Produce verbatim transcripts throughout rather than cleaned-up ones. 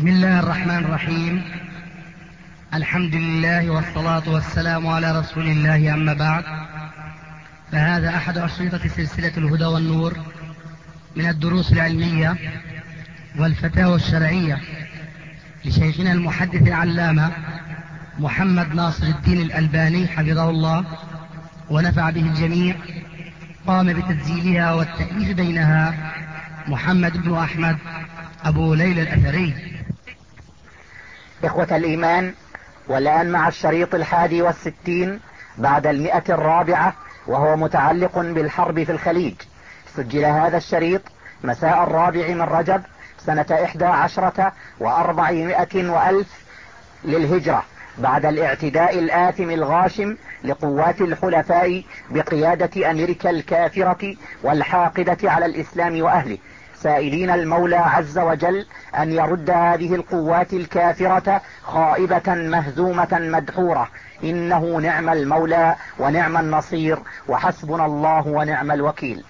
بسم الله الرحمن الرحيم. الحمد لله والصلاة والسلام على رسول الله، أما بعد، فهذا أحد أشرطة سلسلة الهدى والنور من الدروس العلمية والفتاوى الشرعية لشيخنا المحدث العلامة محمد ناصر الدين الألباني حفظه الله ونفع به الجميع. قام بتسجيلها والتأليف بينها محمد بن أحمد أبو ليلى الأثري. إخوة الإيمان، والآن مع الشريط الحادي والستين بعد المئة الرابعة، وهو متعلق بالحرب في الخليج. سجل هذا الشريط مساء الرابع من رجب سنة إحدى عشرة وأربعمائة وألف للهجرة، بعد الاعتداء الآثم الغاشم لقوات الحلفاء بقيادة أمريكا الكافرة والحاقدة على الإسلام وأهله، سائلين المولى عز وجل أن يرد هذه القوات الكافرة خائبة مهزومة مدحورة، إنه نعم المولى ونعم النصير، وحسبنا الله ونعم الوكيل.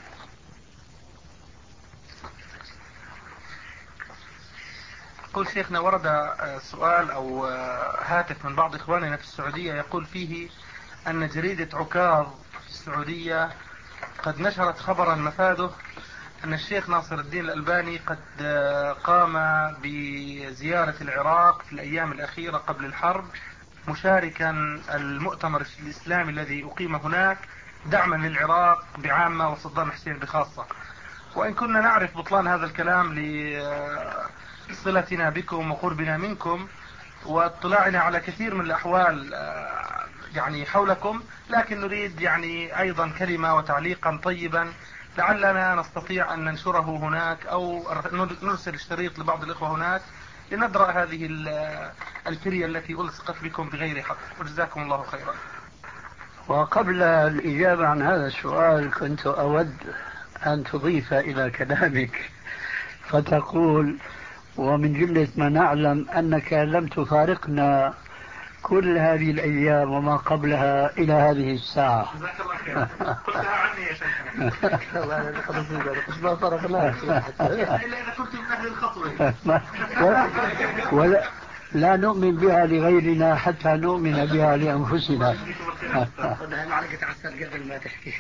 يقول شيخنا: ورد سؤال أو هاتف من بعض إخواننا في السعودية يقول فيه أن جريدة عكاظ في السعودية قد نشرت خبرا مفاده أن الشيخ ناصر الدين الألباني قد قام بزيارة العراق في الأيام الأخيرة قبل الحرب، مشاركا المؤتمر الإسلامي الذي أقيم هناك دعما للعراق بعامة وصدام حسين بخاصة. وإن كنا نعرف بطلان هذا الكلام لصلتنا بكم وقربنا منكم واطلاعنا على كثير من الأحوال يعني حولكم، لكن نريد يعني أيضا كلمة وتعليقا طيبا لعلنا نستطيع أن ننشره هناك أو نرسل الشريط لبعض الإخوة هناك لندرأ هذه الفرية التي ألصقت بكم بغير حق، وجزاكم الله خيرا. وقبل الإجابة عن هذا السؤال كنت أود أن تضيف إلى كلامك فتقول: ومن جملة ما نعلم أنك لم تفارقنا كل هذه الأيام وما قبلها إلى هذه الساعة. جزاك الله خير. قلتها عني يا شيخنا. ما فرقنا إلا إذا كنت من أهل الخطوة. ولا لا نؤمن بها لغيرنا حتى نؤمن بها لأنفسنا. معلقة عسل قبل ما تحكي.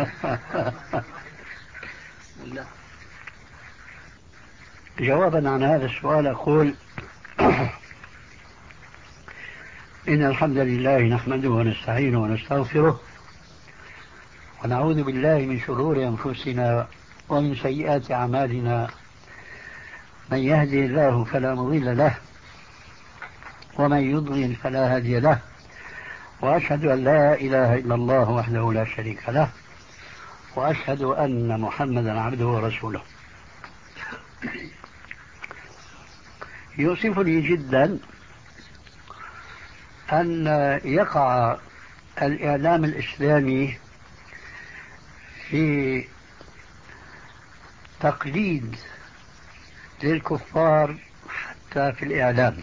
بسم الله. جوابا عن هذا السؤال أقول: إن الحمد لله نحمده ونستعينه ونستغفره ونعوذ بالله من شرور أنفسنا ومن سيئات أعمالنا، من يهدي الله فلا مضل له ومن يضلل فلا هادي له، وأشهد أن لا إله إلا الله وحده لا شريك له، وأشهد أن محمدا عبده ورسوله. يؤسفني جدا أن يقع الإعلام الإسلامي في تقليد للكفار حتى في الإعلام،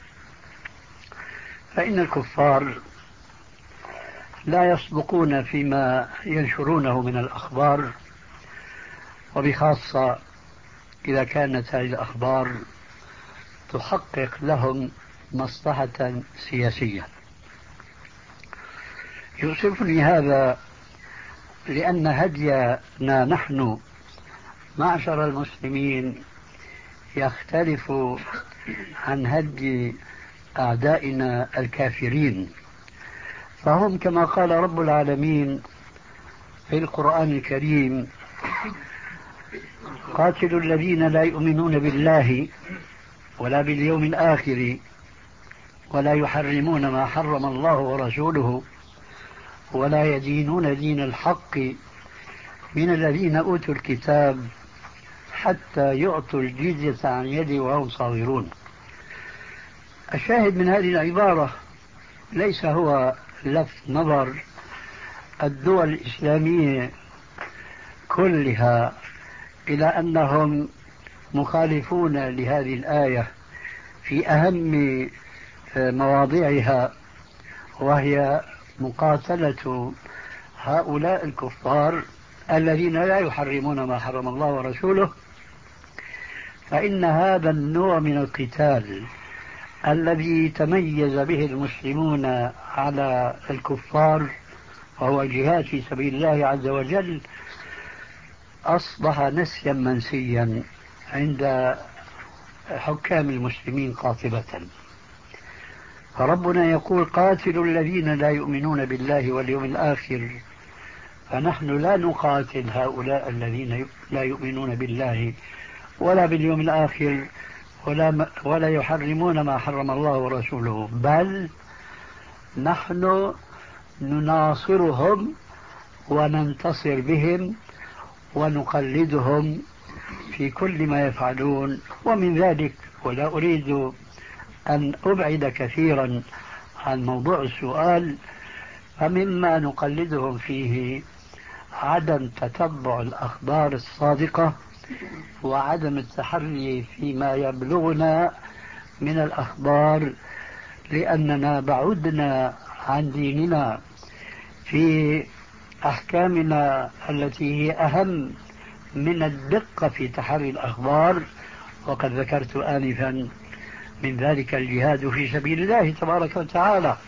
فإن الكفار لا يسبقون فيما ينشرونه من الأخبار، وبخاصة إذا كانت هذه الأخبار تحقق لهم مصلحة سياسية. يؤسفني هذا لأن هدينا نحن معشر المسلمين يختلف عن هدي أعدائنا الكافرين، فهم كما قال رب العالمين في القرآن الكريم: قاتلوا الذين لا يؤمنون بالله ولا باليوم الآخر ولا يحرمون ما حرم الله ورسوله ولا يدينون دين الحق من الذين أوتوا الكتاب حتى يعطوا الجزية عن يد وهم صاغرون. الشاهد من هذه العبارة ليس هو لفت نظر الدول الإسلامية كلها إلى أنهم مخالفون لهذه الآية في أهم مواضعها، وهي مقاتلة هؤلاء الكفار الذين لا يحرمون ما حرم الله ورسوله فإن هذا النوع من القتال الذي تميز به المسلمون على الكفار وهو الجهاد في سبيل الله عز وجل أصبح نسيا منسيا عند حكام المسلمين قاطبة. فربنا يقول قاتلوا الذين لا يؤمنون بالله واليوم الآخر، فنحن لا نقاتل هؤلاء الذين لا يؤمنون بالله ولا باليوم الآخر ولا, ولا يحرمون ما حرم الله ورسوله، بل نحن نناصرهم وننتصر بهم ونقلدهم في كل ما يفعلون. ومن ذلك، ولا أريد أن أبعد كثيرا عن موضوع السؤال، فمما نقلدهم فيه عدم تتبع الأخبار الصادقة وعدم التحري فيما يبلغنا من الأخبار، لأننا بعدنا عن ديننا في أحكامنا التي هي أهم من الدقة في تحري الأخبار. وقد ذكرت آنفا من ذلك الجهاد في سبيل الله تبارك وتعالى.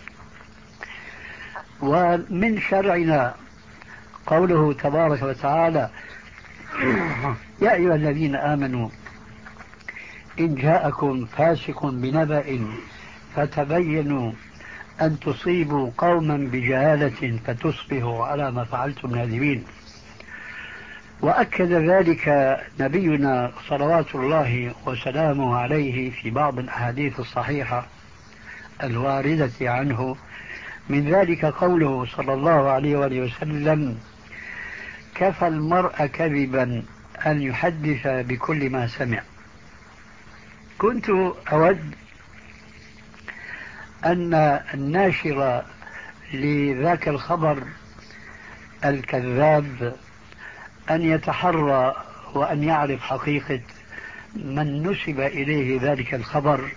ومن شرعنا قوله تبارك وتعالى يا أيها الذين آمنوا إن جاءكم فاسق بنبأ فتبينوا أن تصيبوا قوما بجهالة فتصبحوا على ما فعلتم نادمين. وأكد ذلك نبينا صلوات الله وسلامه عليه في بعض الأحاديث الصحيحة الواردة عنه، من ذلك قوله صلى الله عليه وآله وسلم كفى المرء كذبا أن يحدث بكل ما سمع. كنت أود أن الناشر لذاك الخبر الكذاب أن يتحرى وأن يعرف حقيقة من نسب إليه ذلك الخبر.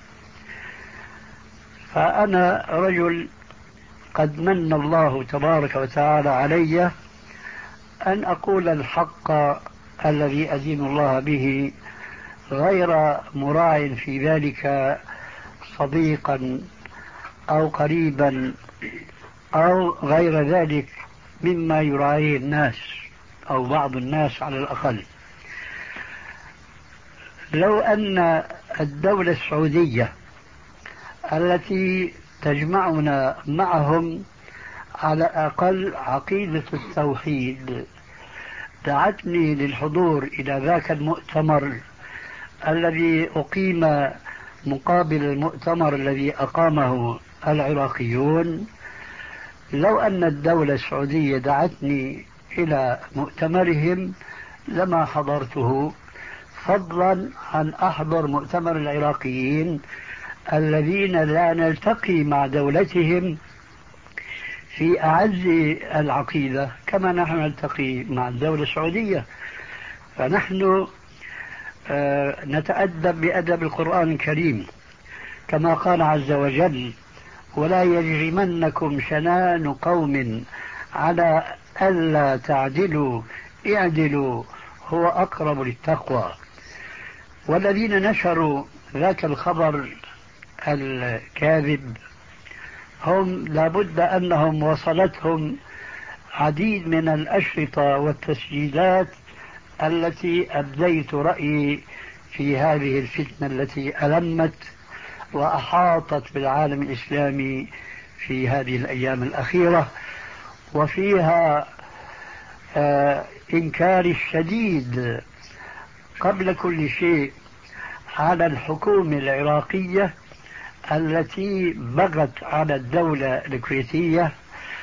فأنا رجل قد من الله تبارك وتعالى علي أن أقول الحق الذي أدين الله به، غير مراع في ذلك صديقا أو قريبا أو غير ذلك مما يراعيه الناس أو بعض الناس على الأقل. لو أن الدولة السعودية التي تجمعنا معهم على أقل عقيدة التوحيد دعتني للحضور إلى ذاك المؤتمر الذي أقيم مقابل المؤتمر الذي أقامه العراقيون، لو أن الدولة السعودية دعتني إلى مؤتمرهم لما حضرته، فضلا عن أحضر مؤتمر العراقيين الذين لا نلتقي مع دولتهم في أعز العقيدة كما نحن نلتقي مع الدولة السعودية. فنحن آه نتأدب بأدب القرآن الكريم كما قال عز وجل ولا يجرمنكم شنان قوم على ألا تعدلوا اعدلوا هو أقرب للتقوى. والذين نشروا ذاك الخبر الكاذب هم لابد أنهم وصلتهم عديد من الأشرطة والتسجيلات التي أبديت رأيي في هذه الفتنة التي ألمت وأحاطت بالعالم الإسلامي في هذه الأيام الأخيرة، وفيها آه إنكار الشديد قبل كل شيء على الحكومة العراقية التي بغت على الدولة الكويتية.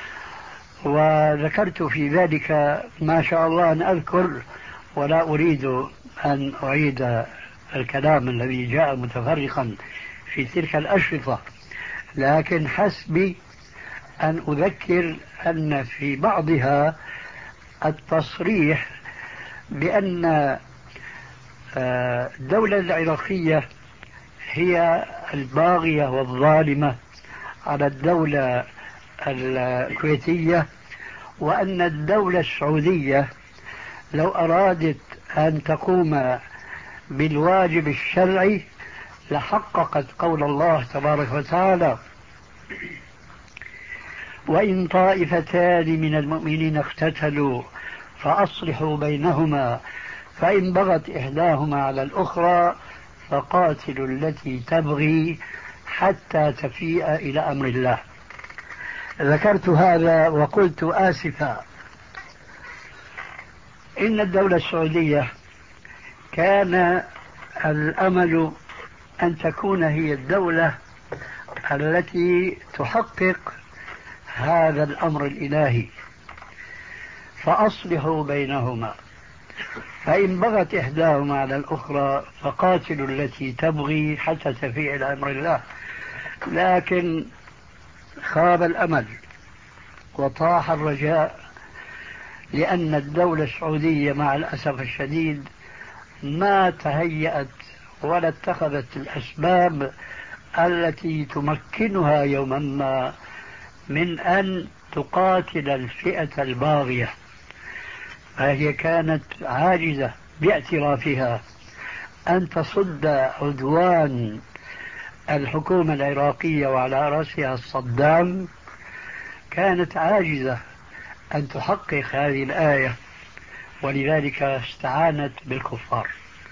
وذكرت في ذلك ما شاء الله أن أذكر، ولا أريد أن أعيد الكلام الذي جاء متفرقا في تلك الأشرطة، لكن حسبي أن أذكر أن في بعضها التصريح بأن الدولة العراقية هي الباغية والظالمة على الدولة الكويتية، وأن الدولة السعودية لو أرادت أن تقوم بالواجب الشرعي لحققت قول الله تبارك وتعالى: وإن طائفتان من المؤمنين اقتتلوا فأصلحوا بينهما فإن بغت إحداهما على الأخرى فقاتلوا التي تبغي حتى تفيء إلى أمر الله. ذكرت هذا وقلت آسفا إن الدولة السعودية كان الأمل أن تكون هي الدولة التي تحقق هذا الأمر الإلهي، فأصلحوا بينهما فإن بغت إحداهما على الأخرى فقاتلوا التي تبغي حتى تفيء إلى أمر الله. لكن خاب الأمل وطاح الرجاء، لأن الدولة السعودية مع الأسف الشديد ما تهيأت ولا اتخذت الأسباب التي تمكنها يوما ما من أن تقاتل الفئة الباغية، فهي كانت عاجزة باعترافها أن تصد عدوان الحكومة العراقية وعلى رأسها صدام، كانت عاجزة أن تحقق هذه الآية، ولذلك استعانت بالكفار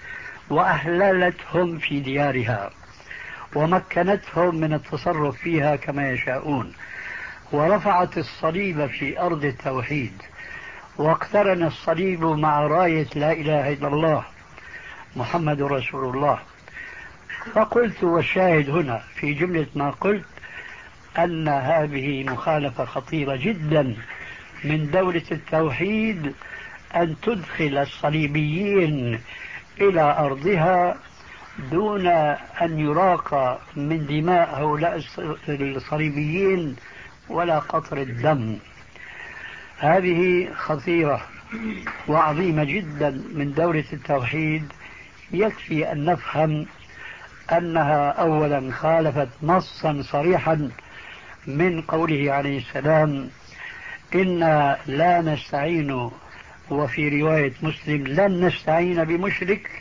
وأحللتهم في ديارها ومكنتهم من التصرف فيها كما يشاءون، ورفعت الصليب في أرض التوحيد، واقترن الصليب مع راية لا إله إلا الله محمد رسول الله. فقلت والشاهد هنا في جملة ما قلت أن هذه مخالفة خطيرة جدا من دولة التوحيد أن تدخل الصليبيين إلى أرضها دون أن يراق من دماء هؤلاء الصليبيين ولا قطر الدم. هذه خطيرة وعظيمة جدا من دولة التوحيد. يكفي أن نفهم أنها أولا خالفت نصا صريحا من قوله عليه السلام: إنا لا نستعين، وفي رواية مسلم: لن نستعين بمشرك.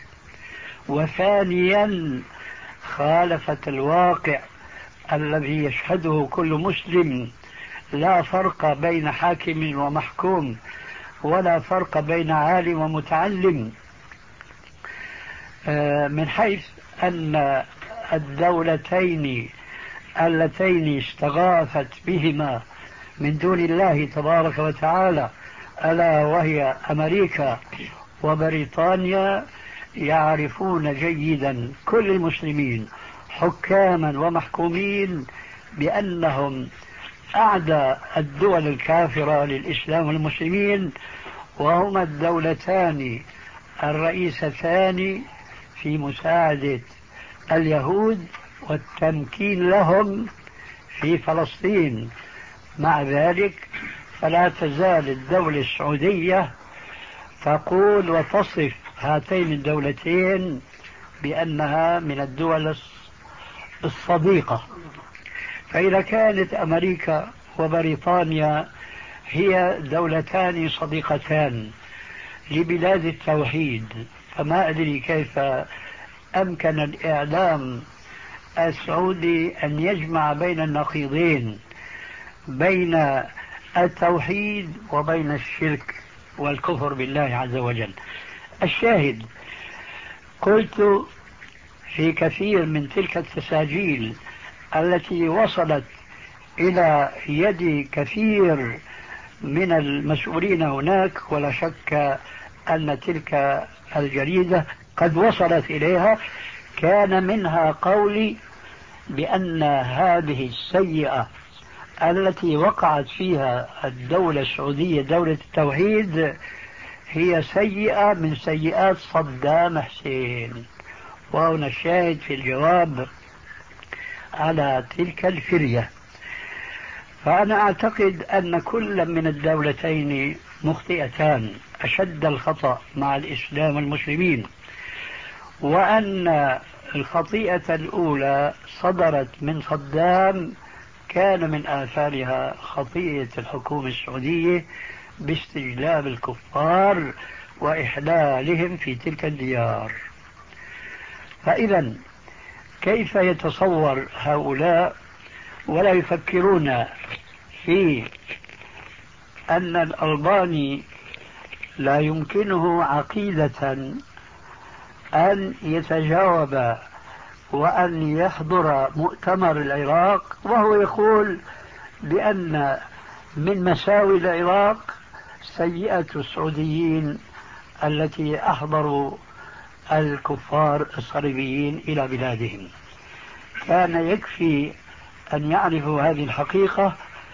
وثانيا خالفت الواقع الذي يشهده كل مسلم، لا فرق بين حاكم ومحكوم ولا فرق بين عالم ومتعلم، من حيث أن الدولتين اللتين استغاثت بهما من دون الله تبارك وتعالى ألا وهي أمريكا وبريطانيا يعرفون جيدا كل المسلمين حكاما ومحكومين بأنهم أعدى الدول الكافرة للإسلام والمسلمين، وهما الدولتان الرئيستان في مساعدة اليهود والتمكين لهم في فلسطين. مع ذلك فلا تزال الدولة السعودية تقول وتصف هاتين الدولتين بأنها من الدول الصديقة. فإذا كانت أمريكا وبريطانيا هي دولتان صديقتان لبلاد التوحيد، فما أدري كيف أمكن الإعلام السعودي أن يجمع بين النقيضين، بين التوحيد وبين الشرك والكفر بالله عز وجل. الشاهد، قلت في كثير من تلك التساجيل التي وصلت إلى يد كثير من المسؤولين هناك، ولا شك أن تلك الجريدة قد وصلت إليها، كان منها قولي بأن هذه السيئة التي وقعت فيها الدولة السعودية دولة التوحيد هي سيئة من سيئات صدام حسين. وهنا الشاهد في الجواب على تلك الفرية. فأنا أعتقد أن كل من الدولتين مخطئتان أشد الخطأ مع الإسلام والمسلمين، وأن الخطيئة الأولى صدرت من صدام كان من آثارها خطيئة الحكومة السعودية باستجلاب الكفار وإحلالهم في تلك الديار. فإذا كيف يتصور هؤلاء ولا يفكرون في أن الألباني لا يمكنه عقيدة أن يتجاوب وأن يحضر مؤتمر العراق وهو يقول بأن من مساوي العراق سيئة السعوديين التي أحضروا الكفار الصليبيين إلى بلادهم؟ كان يكفي أن يعرفوا هذه الحقيقة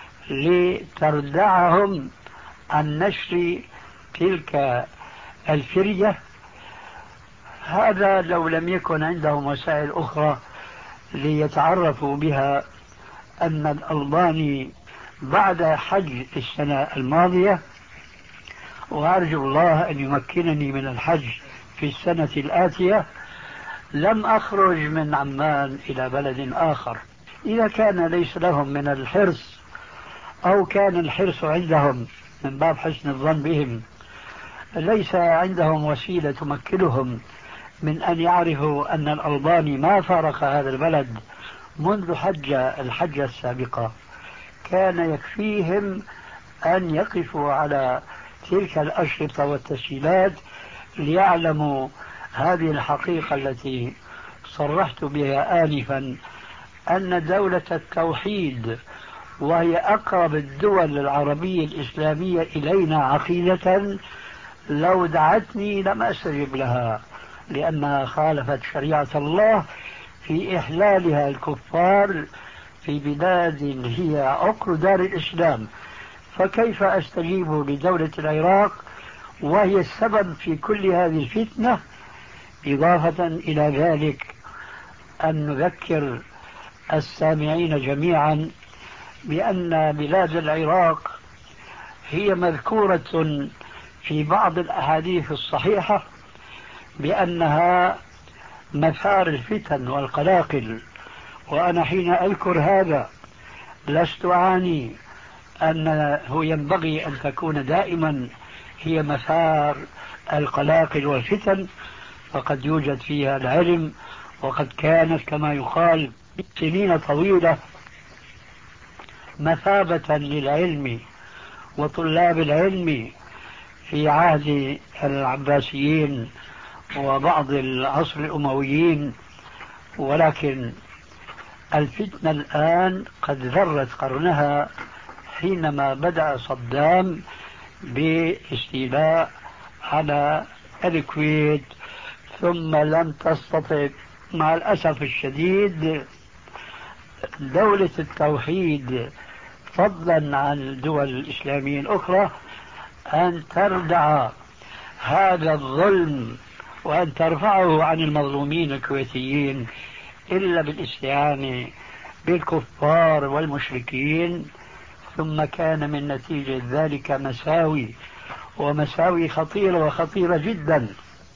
لتردعهم عن نشر تلك الفرية. هذا لو لم يكن عندهم وسائل أخرى ليتعرفوا بها أن الألباني بعد حج السنة الماضية، وأرجو الله أن يمكنني من الحج في السنة الآتية، لم أخرج من عمان إلى بلد آخر. إذا كان ليس لهم من الحرص أو كان الحرص عندهم من باب حسن الظن بهم، ليس عندهم وسيلة تمكنهم من أن يعرفوا أن الألباني ما فارق هذا البلد منذ حج الحجة السابقة، كان يكفيهم أن يقفوا على تلك الأشرطة والتسجيلات ليعلموا هذه الحقيقة التي صرحت بها آنفا، أن دولة التوحيد وهي أقرب الدول العربية الإسلامية إلينا عقيدة لو دعتني لم أستجب لها، لأنها خالفت شريعة الله في إحلالها الكفار في بلاد هي عقر دار الإسلام. فكيف أستجيب لدولة العراق وهي السبب في كل هذه الفتنة؟ إضافة إلى ذلك أن نذكر السامعين جميعا بأن بلاد العراق هي مذكورة في بعض الأحاديث الصحيحة بأنها مثار الفتن والقلاقل، وأنا حين أذكر هذا لست أعني أنه ينبغي أن تكون دائما هي مثار القلاقل والفتن، فقد يوجد فيها العلم، وقد كانت كما يقال سنين طويلة مثابة للعلم وطلاب العلم في عهد العباسيين وبعض العصر الأمويين، ولكن الفتنة الآن قد ذرت قرنها حينما بدأ صدام باستيلاء على الكويت، ثم لم تستطع مع الأسف الشديد دولة التوحيد فضلا عن الدول الإسلامية الأخرى أن تردع هذا الظلم وأن ترفعه عن المظلومين الكويتيين إلا بالاستعانة بالكفار والمشركين. ثم كان من نتيجة ذلك مساوي ومساوي خطيرة وخطيرة جدا،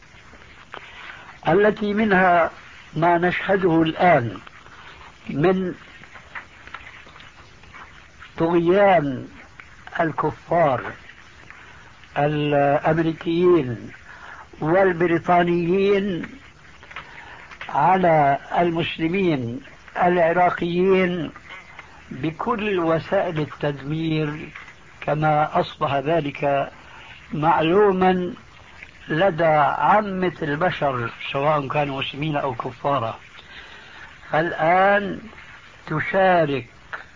التي منها ما نشهده الآن من طغيان الكفار الأمريكيين والبريطانيين على المسلمين العراقيين بكل وسائل التدمير، كما أصبح ذلك معلوما لدى عامة البشر سواء كانوا مسلمين أو كفارا. الآن تشارك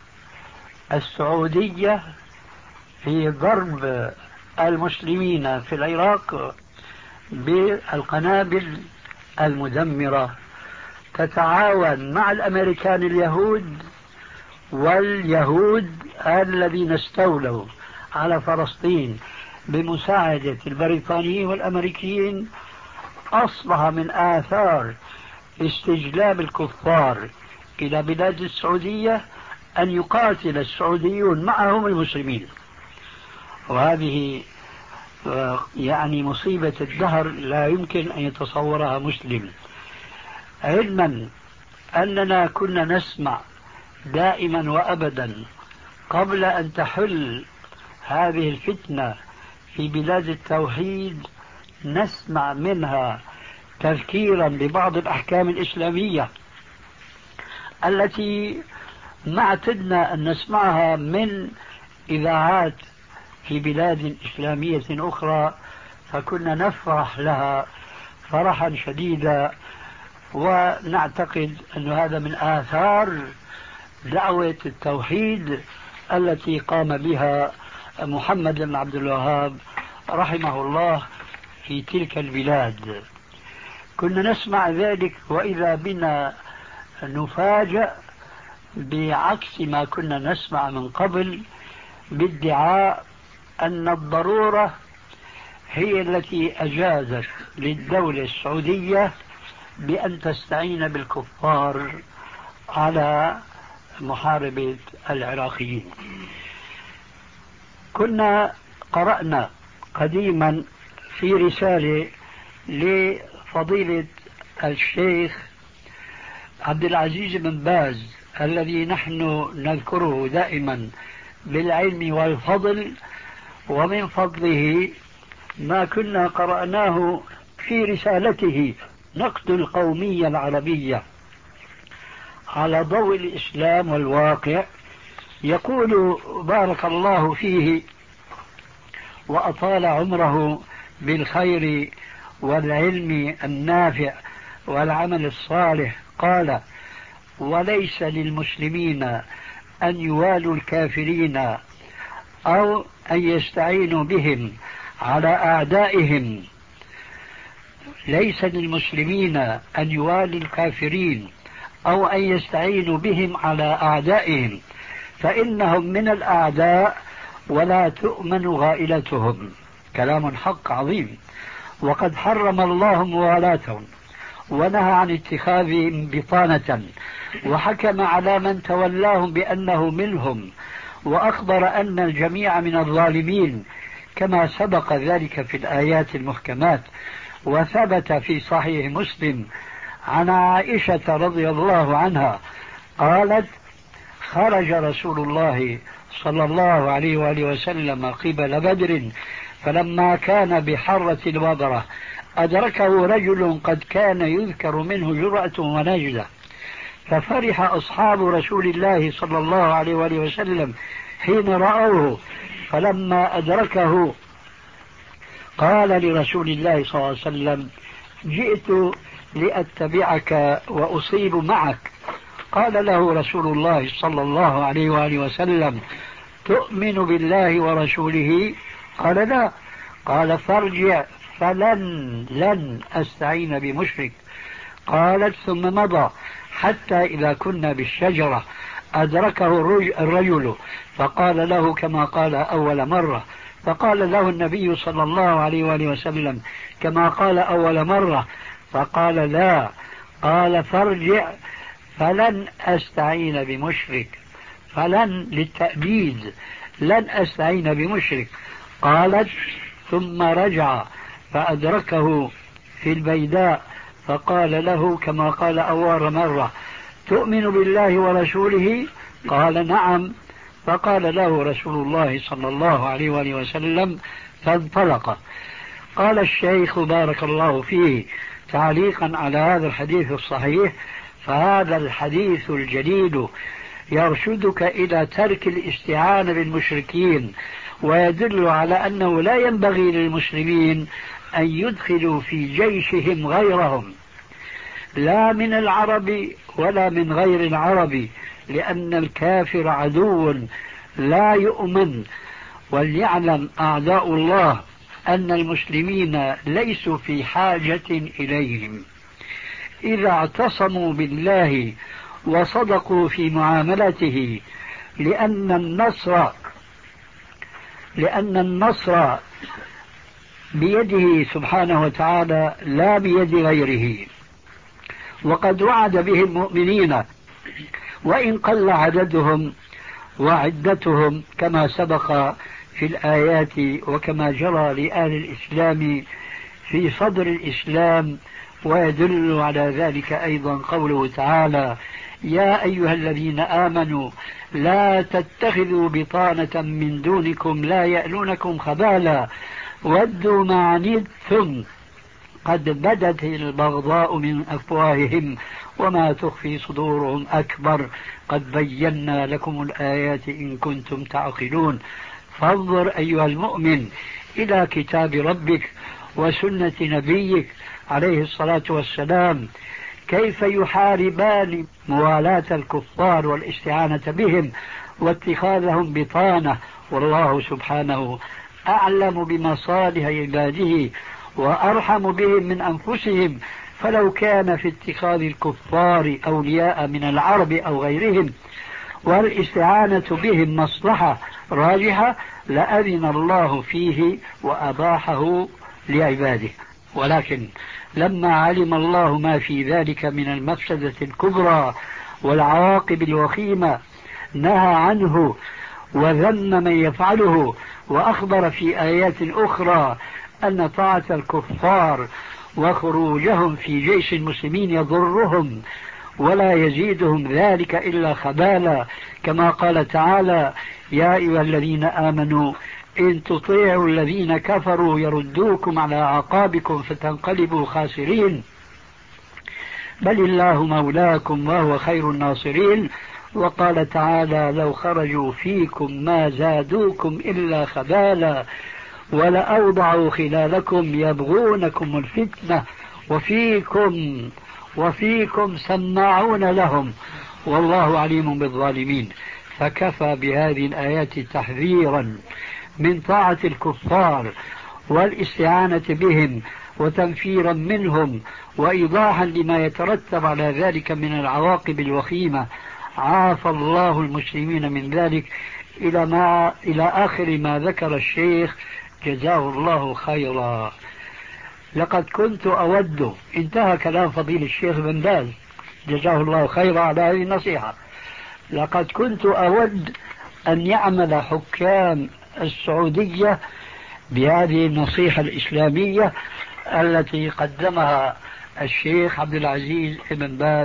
السعودية في ضرب المسلمين في العراق بالقنابل المدمرة، تتعاون مع الأمريكان اليهود واليهود الذين استولوا على فلسطين بمساعدة البريطانيين والأمريكيين. أصبح من آثار استجلاب الكفار إلى بلاد السعودية أن يقاتل السعوديون معهم المسلمين، وهذه يعني مصيبة الدهر لا يمكن أن يتصورها مسلم، علما أننا كنا نسمع دائما وأبدا قبل أن تحل هذه الفتنة في بلاد التوحيد، نسمع منها تذكيرا ببعض الأحكام الإسلامية التي ما اعتدنا أن نسمعها من إذاعات في بلاد إسلامية أخرى، فكنا نفرح لها فرحا شديدا، ونعتقد أن هذا من آثار دعوة التوحيد التي قام بها محمد بن عبد الوهاب رحمه الله في تلك البلاد. كنا نسمع ذلك وإذا بنا نفاجأ بعكس ما كنا نسمع من قبل، بادعاء أن الضرورة هي التي أجازت للدولة السعودية بأن تستعين بالكفار على محاربة العراقيين. كنا قرأنا قديما في رسالة لفضيلة الشيخ عبد العزيز بن باز الذي نحن نذكره دائما بالعلم والفضل، ومن فضله ما كنا قرأناه في رسالته نقد القومية العربية على ضوء الإسلام والواقع. يقول بارك الله فيه وأطال عمره بالخير والعلم النافع والعمل الصالح، قال: وليس للمسلمين أن يوالوا الكافرين أو أن يستعينوا بهم على أعدائهم. ليس للمسلمين أن يوالوا الكافرين أو أن يستعينوا بهم على أعدائهم، فإنهم من الأعداء ولا تؤمن غائلتهم. كلام حق عظيم. وقد حرم الله موالاتهم ونهى عن اتخاذهم بطانة، وحكم على من تولاهم بأنه منهم، وأخبر أن الجميع من الظالمين كما سبق ذلك في الآيات المحكمات. وثبت في صحيح مسلم عن عائشة رضي الله عنها قالت: خرج رسول الله صلى الله عليه وآله وسلم قبل بدر، فلما كان بحرة الوبرة أدركه رجل قد كان يذكر منه جرأة ونجدة، ففرح أصحاب رسول الله صلى الله عليه وآله وسلم حين رأوه، فلما أدركه قال لرسول الله صلى الله عليه وسلم: جئت لأتبعك وأصيب معك. قال له رسول الله صلى الله عليه وآله وسلم: تؤمن بالله ورسوله؟ قال: لا. قال: فارجع فلن لن أستعين بمشرك. قالت: ثم مضى حتى إذا كنا بالشجرة أدركه الرجل فقال له كما قال أول مرة، فقال له النبي صلى الله عليه وآله وسلم: كما قال أول مرة؟ فقال: لا. قال: فارجع فلن أستعين بمشرك. فلن للتأبيد، لن أستعين بمشرك. قالت: ثم رجع فأدركه في البيداء فقال له كما قال أول مرة: تؤمن بالله ورسوله؟ قال: نعم. فقال له رسول الله صلى الله عليه وآله وسلم فانطلق. قال الشيخ بارك الله فيه تعليقا على هذا الحديث الصحيح: فهذا الحديث الجديد يرشدك إلى ترك الاستعانة بالمشركين، ويدل على أنه لا ينبغي للمسلمين أن يدخلوا في جيشهم غيرهم، لا من العرب ولا من غير العرب، لأن الكافر عدو لا يؤمن. وليعلم أعداء الله أن المسلمين ليسوا في حاجة إليهم إذا اعتصموا بالله وصدقوا في معاملته، لأن النصر لأن النصر بيده سبحانه وتعالى لا بيد غيره. وقد وعد به المؤمنين وإن قل عددهم وعدتهم كما سبق في الآيات، وكما جرى لآل الإسلام في صدر الإسلام. ويدل على ذلك أيضا قوله تعالى: يا أيها الذين آمنوا لا تتخذوا بطانة من دونكم لا يألونكم خبالا ودوا ما عنتم قد بدت البغضاء من أفواههم وما تخفي صدورهم أكبر قد بينا لكم الآيات إن كنتم تعقلون. فانظر أيها المؤمن إلى كتاب ربك وسنة نبيك عليه الصلاة والسلام كيف يحاربان موالاة الكفار والاستعانة بهم واتخاذهم بطانة، والله سبحانه أعلم بمصالح عباده وأرحم بهم من أنفسهم، فلو كان في اتخاذ الكفار أولياء من العرب أو غيرهم والاستعانة بهم مصلحة راجحة لأذن الله فيه وأباحه لعباده. ولكن لما علم الله ما في ذلك من المفسدة الكبرى والعواقب الوخيمة نهى عنه وذم من يفعله، وأخبر في آيات أخرى أن طاعة الكفار وخروجهم في جيش المسلمين يضرهم ولا يزيدهم ذلك إلا خبالا، كما قال تعالى: يا أيها الذين آمنوا إن تطيعوا الذين كفروا يردوكم على أعقابكم فتنقلبوا خاسرين، بل الله مولاكم وهو خير الناصرين. وقال تعالى: لو خرجوا فيكم ما زادوكم إلا خبالا ولأوضعوا خلالكم يبغونكم الفتنة وفيكم وفيكم سماعون لهم والله عليم بالظالمين. فكفى بهذه الآيات تحذيرا من طاعة الكفار والاستعانة بهم وتنفيرا منهم وإيضاحا لما يترتب على ذلك من العواقب الوخيمة. عافى الله المسلمين من ذلك إلى, ما إلى آخر ما ذكر الشيخ جزاه الله خيرا. لقد كنت أود، انتهى كلام فضيل الشيخ بن باز جزاه الله خيرا على هذه النصيحة، لقد كنت أود أن يعمل حكام السعودية بهذه النصيحة الإسلامية التي قدمها الشيخ عبد العزيز بن باز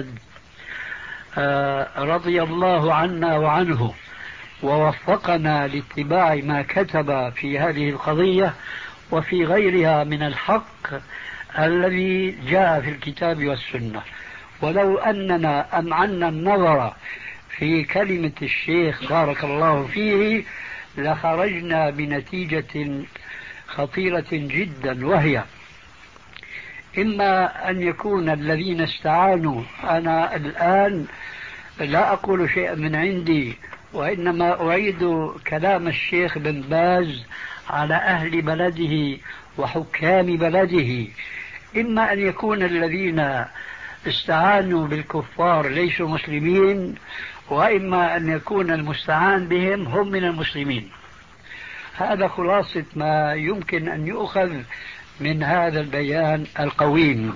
رضي الله عنا وعنه، ووفقنا لاتباع ما كتب في هذه القضية وفي غيرها من الحق الذي جاء في الكتاب والسنة. ولو أننا أمعنا النظر في كلمة الشيخ بارك الله فيه لخرجنا بنتيجة خطيرة جدا، وهي إما أن يكون الذين استعانوا، أنا الآن لا أقول شيئا من عندي وإنما أعيد كلام الشيخ بن باز على أهل بلده وحكام بلده، إما أن يكون الذين استعانوا بالكفار ليسوا مسلمين، وإما أن يكون المستعان بهم هم من المسلمين. هذا خلاصة ما يمكن أن يؤخذ من هذا البيان القويم.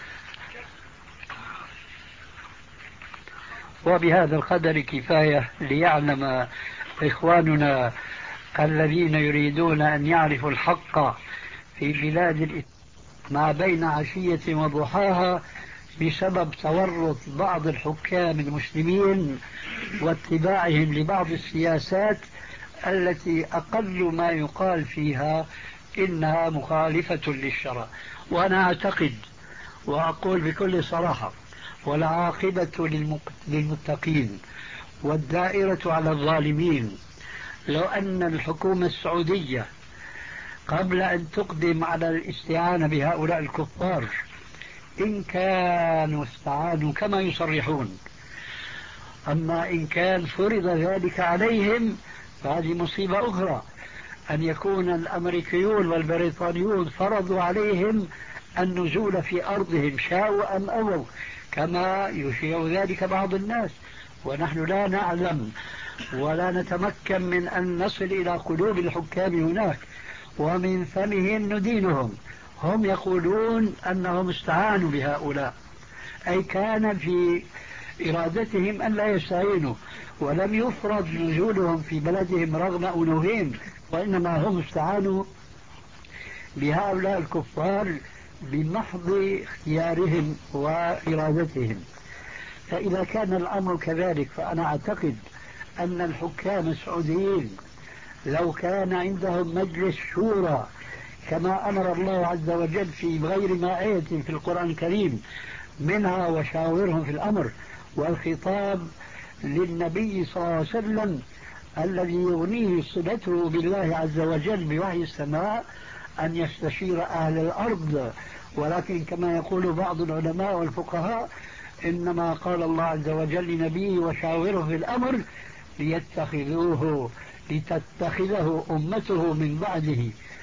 وبهذا القدر كفاية ليعلم إخواننا الذين يريدون أن يعرفوا الحق في بلاد الإسلام ما بين عشية وضحاها بسبب تورط بعض الحكام المسلمين واتباعهم لبعض السياسات التي أقل ما يقال فيها إنها مخالفة للشرع. وأنا أعتقد وأقول بكل صراحة: والعاقبة للمتقين والدائرة على الظالمين. لو أن الحكومة السعودية قبل أن تقدم على الاستعانة بهؤلاء الكفار إن كانوا استعانوا كما يصرحون، أما إن كان فرض ذلك عليهم فهذه مصيبة أخرى، أن يكون الأمريكيون والبريطانيون فرضوا عليهم النزول في أرضهم شاءوا أم أبوا، كما يشيع ذلك بعض الناس، ونحن لا نعلم ولا نتمكن من أن نصل إلى قلوب الحكام هناك ومن فمهم ندينهم. هم يقولون أنهم استعانوا بهؤلاء، أي كان في إرادتهم أن لا يستعينوا، ولم يفرض نزولهم في بلدهم رغم أنوفهم، وإنما هم استعانوا بهؤلاء الكفار بمحض اختيارهم وإرادتهم. فإذا كان الأمر كذلك فأنا أعتقد أن الحكام السعوديين لو كان عندهم مجلس شورى كما أمر الله عز وجل في غير ما آية في القرآن الكريم منها وشاورهم في الأمر، والخطاب للنبي صلى الله عليه وسلم الذي يغنيه صلته بالله عز وجل بوحي السماء أن يستشير أهل الأرض. ولكن كما يقول بعض العلماء والفقهاء إنما قال الله عز وجل لنبيه وشاوره في الأمر ليتخذوه لتتخذه أمته من بعده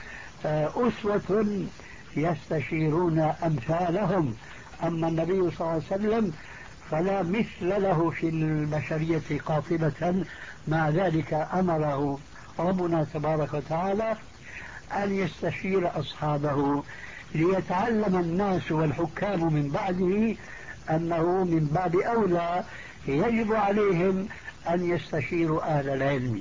أسوة يستشيرون أمثالهم. أما النبي صلى الله عليه وسلم فلا مثل له في البشرية قاطبة، مع ذلك أمره ربنا تبارك وتعالى أن يستشير أصحابه ليتعلم الناس والحكام من بعده أنه من باب أولى يجب عليهم أن يستشيروا أهل العلم.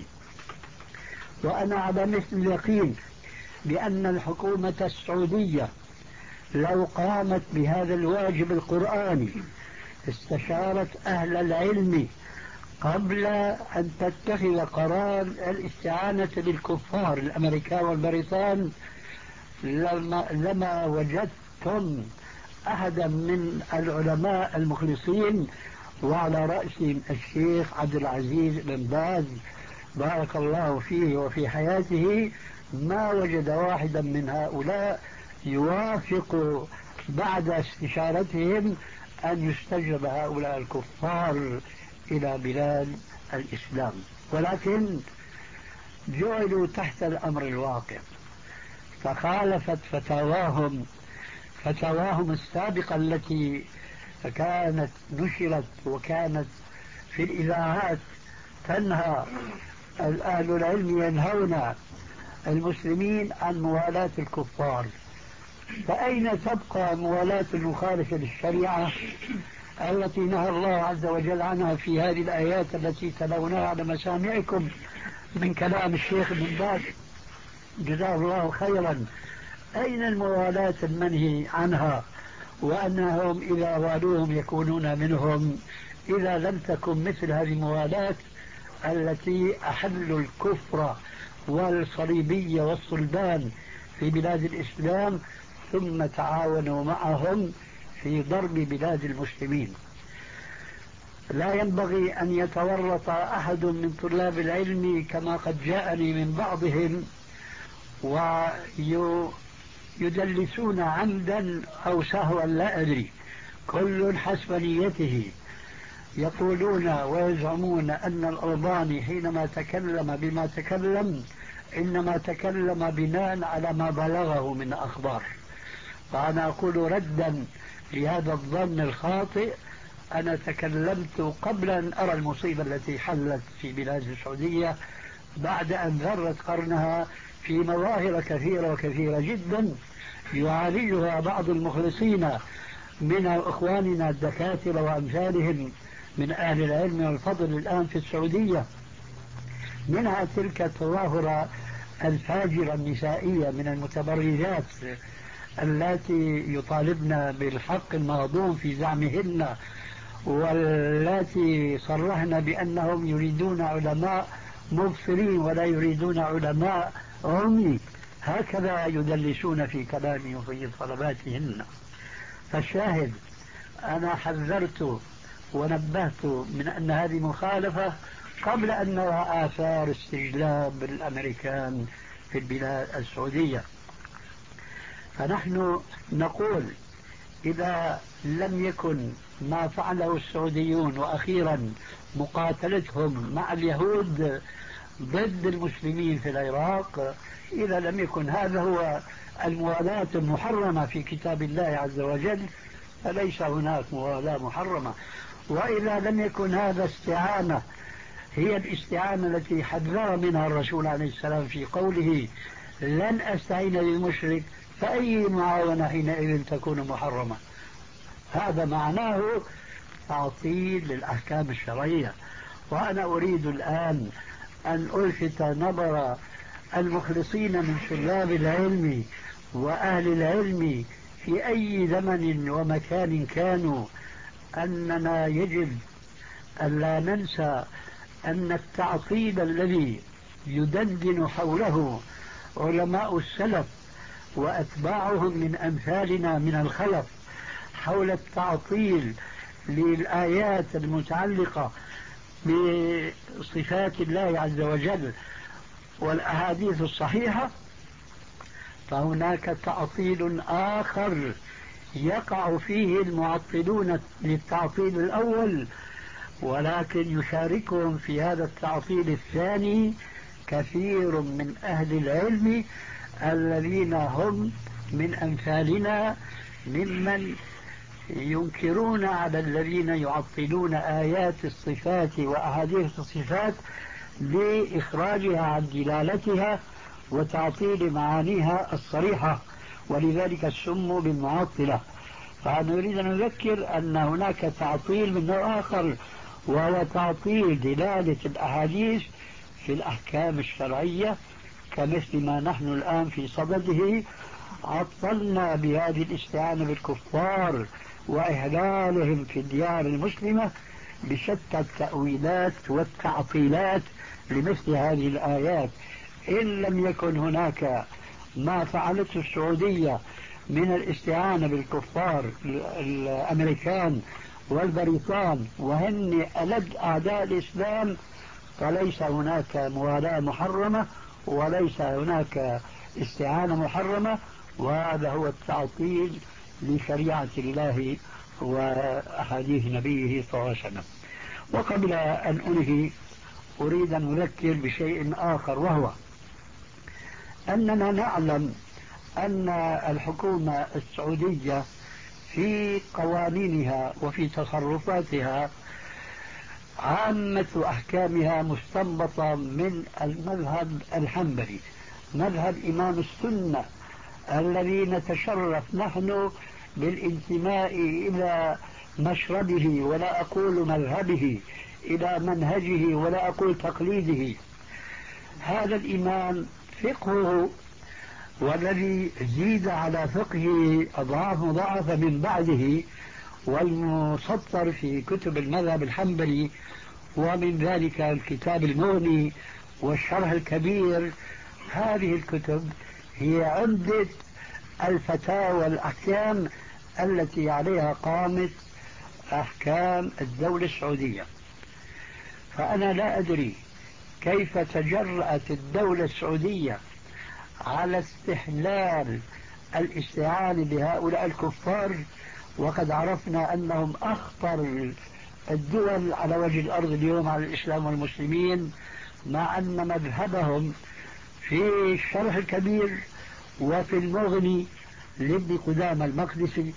وأنا على مثل اليقين بأن الحكومة السعودية لو قامت بهذا الواجب القرآني استشارت أهل العلم قبل أن تتخذ قرار الاستعانة بالكفار الأمريكان والبريطان لما, لما وجدتم أحدا من العلماء المخلصين وعلى رأسهم الشيخ عبد العزيز بن باز بارك الله فيه وفي حياته، ما وجد واحدا من هؤلاء يوافق بعد استشارتهم أن يستجلب هؤلاء الكفار إلى بلاد الإسلام، ولكن جعلوا تحت الأمر الواقع فخالفت فتاواهم فتاواهم السابقة التي كانت نشرت وكانت في الإذاعات تنهى أهل العلم ينهون المسلمين عن موالاة الكفار. فأين تبقى موالاة المخالف للشريعة التي نهى الله عز وجل عنها في هذه الآيات التي تلوناها على مسامعكم من كلام الشيخ بن باز جزاه الله خيرا؟ أين الموالاة المنهي عنها وأنهم إذا والوهم يكونون منهم إذا لم تكن مثل هذه الموالاة التي أحلوا الكفر والصليبية والصلبان في بلاد الإسلام ثم تعاونوا معهم في ضرب بلاد المسلمين. لا ينبغي أن يتورط أحد من طلاب العلم كما قد جاءني من بعضهم ويدلسون عمدا أو سهوا لا أدري، كل حسب نيته. يقولون ويزعمون أن الألباني حينما تكلم بما تكلم إنما تكلم بناء على ما بلغه من أخبار. فأنا أقول ردا لهذا الظن الخاطئ، أنا تكلمت قبل أن أرى المصيبة التي حلت في بلاد السعودية بعد أن ذرت قرنها في مظاهر كثيرة وكثيرة جدا يعالجها بعض المخلصين من إخواننا الدكاترة وأمثالهم من أهل العلم والفضل الآن في السعودية، منها تلك التظاهرة الفاجرة النسائية من المتبرجات التي يطالبن بالحق المهضوم في زعمهن والتي صرحن بأنهم يريدون علماء مبصرين ولا يريدون علماء عمي، هكذا يدلسون في كلامي وفي طلباتهن. فالشاهد أنا حذرت ونبهت من أن هذه مخالفة قبل أن نرى آثار استجلاب الأمريكان في البلاد السعودية. فنحن نقول إذا لم يكن ما فعله السعوديون وأخيرا مقاتلتهم مع اليهود ضد المسلمين في العراق، إذا لم يكن هذا هو الموالاة المحرمة في كتاب الله عز وجل فليس هناك موالاة محرمة. وإذا لم يكن هذا استعانة هي الاستعانة التي حذر منها الرسول عليه السلام في قوله لن أستعين بالمشرك، فأي معاونة حينئذ تكون محرمة؟ هذا معناه تعطيل للأحكام الشرعية. وأنا أريد الآن أن ألفت نظر المخلصين من طلاب العلم وأهل العلم في أي زمن ومكان كانوا أننا يجب أن لا ننسى أن التعطيل الذي يدندن حوله علماء السلف وأتباعهم من أمثالنا من الخلف حول التعطيل للآيات المتعلقة بصفات الله عز وجل والأحاديث الصحيحة، فهناك تعطيل آخر يقع فيه المعطلون للتعطيل الأول، ولكن يشاركهم في هذا التعطيل الثاني كثير من أهل العلم الذين هم من أمثالنا ممن ينكرون على الذين يعطلون آيات الصفات وأحاديث الصفات لإخراجها عن دلالتها وتعطيل معانيها الصريحة، ولذلك سموا بالمعطلة. فنريد أن نذكر أن هناك تعطيل من نوع آخر، وهو تعطيل دلالة الأحاديث في الأحكام الشرعية، كمثل ما نحن الآن في صدده عطلنا بهذه الاستعانة بالكفار وإهلالهم في الديار المسلمة بشتى التأويلات والتعطيلات لمثل هذه الآيات. إن لم يكن هناك ما فعلته السعودية من الاستعانة بالكفار الأمريكان والبريطان وهن ألد أعداء الإسلام، فليس هناك موالاة محرمة وليس هناك استعانة محرمة، وهذا هو التعطيل لشريعة الله وأحاديث نبيه صلى الله عليه وسلم. وقبل أن أنهي أريد أن أذكر بشيء آخر، وهو أننا نعلم أن الحكومة السعودية في قوانينها وفي تصرفاتها عامة أحكامها مستنبطة من المذهب الحنبلي، مذهب إمام السنة الذي نتشرف نحن بالانتماء إلى مشربه ولا أقول مذهبه، إلى منهجه ولا أقول تقليده. هذا الإمام فقهه والذي زيد على فقهه أضعاف مضاعفة من بعده، والمسطر في كتب المذهب الحنبلي، ومن ذلك الكتاب المغني والشرح الكبير. هذه الكتب هي عمدة الفتاوى والأحكام التي عليها قامت أحكام الدولة السعودية. فأنا لا أدري كيف تجرأت الدولة السعودية على استحلال الاستعانة بهؤلاء الكفار، وقد عرفنا أنهم أخطر الدول على وجه الأرض اليوم على الإسلام والمسلمين، مع أن مذهبهم في الشرح الكبير وفي المغني لابن قدامة المقدسي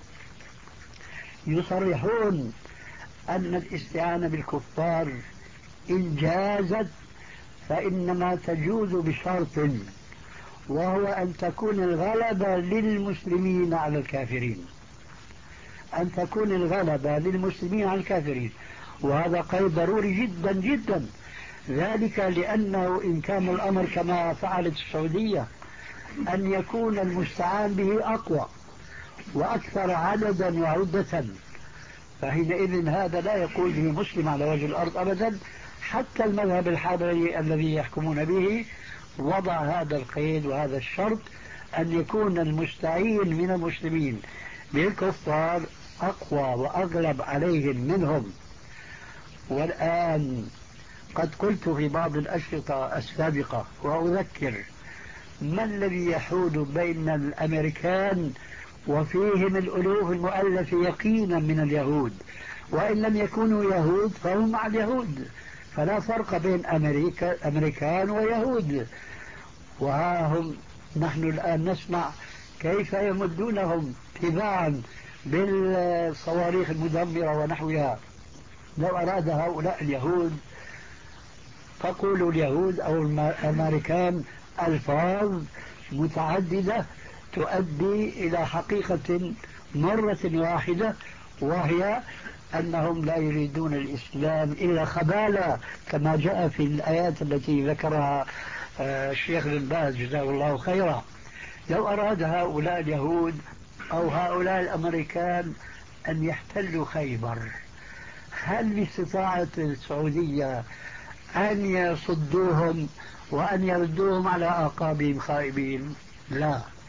يصرحون أن الاستعانة بالكفار إن جازت فإنما تجوز بشرط، وهو أن تكون الغلبة للمسلمين على الكافرين، أن تكون الغلبة للمسلمين على الكافرين، وهذا قيد ضروري جدا جدا. ذلك لأنه إن كان الأمر كما فعلت السعودية أن يكون المستعان به أقوى وأكثر عددا وعدة، فحينئذ هذا لا يقول به مسلم على وجه الأرض أبدا. حتى المذهب الحنبلي الذي يحكمون به وضع هذا القيد وهذا الشرط، أن يكون المستعين من المسلمين بالكفار أقوى وأغلب عليهم منهم. والآن قد قلت في بعض الأشرطة السابقة وأذكر: ما الذي يحول بين الأمريكان وفيهم الألوف المؤلفة يقينا من اليهود، وإن لم يكونوا يهود فهم مع اليهود، فلا فرق بين أمريكا أمريكان ويهود. وها هم نحن الآن نسمع كيف يمدونهم تباعا بالصواريخ المدمرة ونحوها. لو أراد هؤلاء اليهود، فقولوا اليهود أو الأمريكان ألفاظ متعددة تؤدي إلى حقيقة مرة واحدة، وهي أنهم لا يريدون الإسلام إلا خبالة، كما جاء في الآيات التي ذكرها الشيخ بن باز جزاه الله خيرا. لو أراد هؤلاء اليهود أو هؤلاء الأمريكان أن يحتلوا خيبر، هل باستطاعة السعودية أن يصدوهم وأن يردوهم على أعقابهم خائبين؟ لا.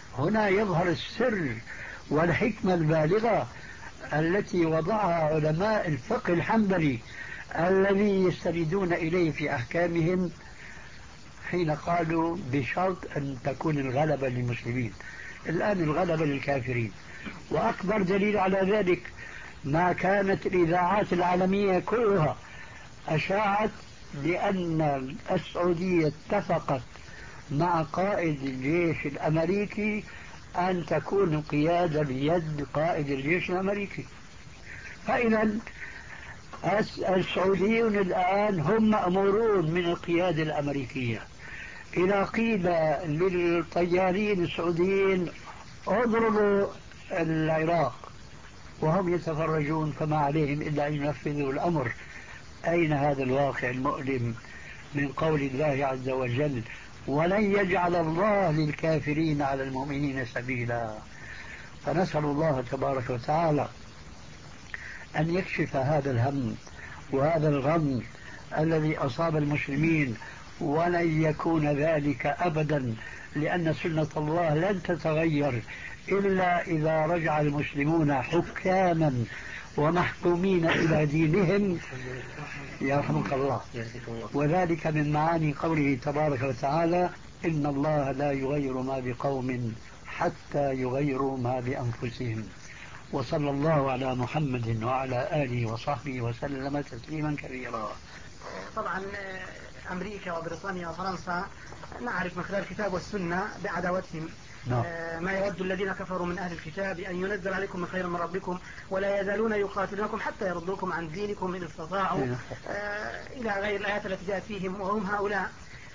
هنا يظهر السر والحكمة البالغة التي وضعها علماء الفقه الحنبلي الذي يستندون إليه في أحكامهم حين قالوا بشرط أن تكون الغلبة للمسلمين. الآن الغلبة للكافرين، وأكبر دليل على ذلك ما كانت الإذاعات العالمية كلها أشاعت بأن السعودية اتفقت مع قائد الجيش الأمريكي أن تكون القيادة بيد قائد الجيش الأمريكي. فإذا السعوديون الآن هم مأمورون من القيادة الأمريكية. إذا قيل للطيارين السعوديين اضربوا العراق وهم يتفرجون فما عليهم إلا أن ينفذوا الأمر، أين هذا الواقع المؤلم من قول الله عز وجل ولن يجعل الله للكافرين على المؤمنين سبيلا؟ فنسأل الله تبارك وتعالى أن يكشف هذا الهم وهذا الغم الذي أصاب المسلمين، ولن يكون ذلك أبدا، لأن سنة الله لن تتغير إلا إذا رجع المسلمون حكاما ومحكومين إلى دينهم يرحمك الله. وذلك من معاني قوله تبارك وتعالى إن الله لا يغير ما بقوم حتى يغيروا ما بأنفسهم. وصلى الله على محمد وعلى آله وصحبه وسلم تسليما كثيرا. طبعا أمريكا وبريطانيا وفرنسا نعرف من خلال الكتاب والسنة بعداوتهم. نعم. ما يود الذين كفروا من أهل الكتاب أن ينزل عليكم من خير من ربكم ولا يزالون يقاتلونكم حتى يردوكم عن دينكم إن استطاعوا إلى غير الآيات التي جاءت فيهم وهم هؤلاء.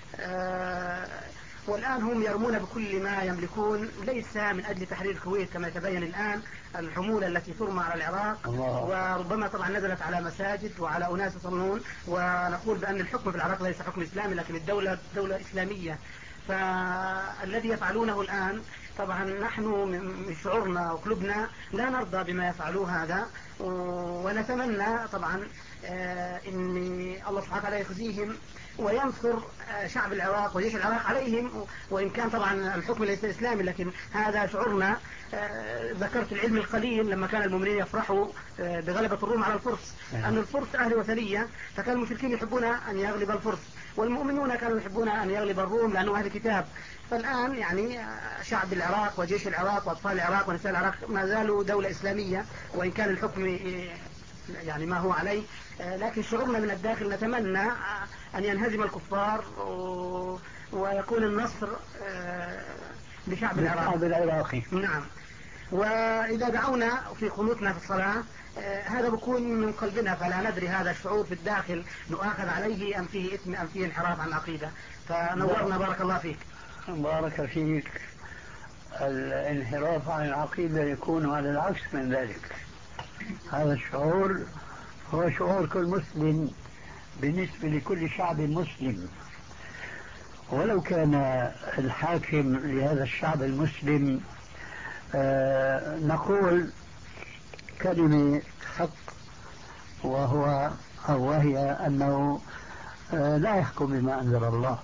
والآن هم يرمون بكل ما يملكون، ليس من أجل تحرير الكويت كما يتبين الآن، الحمولة التي ترمى على العراق الله. وربما طبعا نزلت على مساجد وعلى أناس يصلون، ونقول بأن الحكم في العراق ليس حكم إسلامي لكن الدولة دولة إسلامية. فالذي يفعلونه الآن طبعا نحن من شعورنا وقلوبنا لا نرضى بما يفعلوه هذا، ونتمنى طبعا ان الله سبحانه وتعالى يخزيهم وينصر شعب العراق وجيش العراق عليهم، وإن كان طبعا الحكم ليس إسلامي لكن هذا شعورنا. ذكرت العلم القليل لما كان المؤمنين يفرحوا بغلبة الروم على الفرس، أن الفرس أهل وثنية، فكان المشركين يحبون أن يغلب الفرس والمؤمنون كانوا يحبون أن يغلب الروم لأنه أهل كتاب. فالآن يعني شعب العراق وجيش العراق وأطفال العراق ونساء العراق ما زالوا دولة إسلامية وإن كان الحكم يعني ما هو عليه، لكن شعورنا من الداخل نتمنى أن ينهزم الكفار ويكون النصر لشعب العراق العراقي. نعم. وإذا دعونا في قنوتنا في الصلاة هذا بكون من قلبنا، فلا ندري هذا الشعور في الداخل نؤاخذ عليه أم فيه إثم أم فيه انحراف عن العقيدة. فنورنا بارك الله فيك. بارك فيك. الانحراف عن العقيدة يكون على العكس من ذلك. هذا الشعور هو شعور كل مسلم بالنسبة لكل شعب مسلم، ولو كان الحاكم لهذا الشعب المسلم آه نقول كلمة حق، وهو أو وهي أنه آه لا يحكم بما أنزل الله.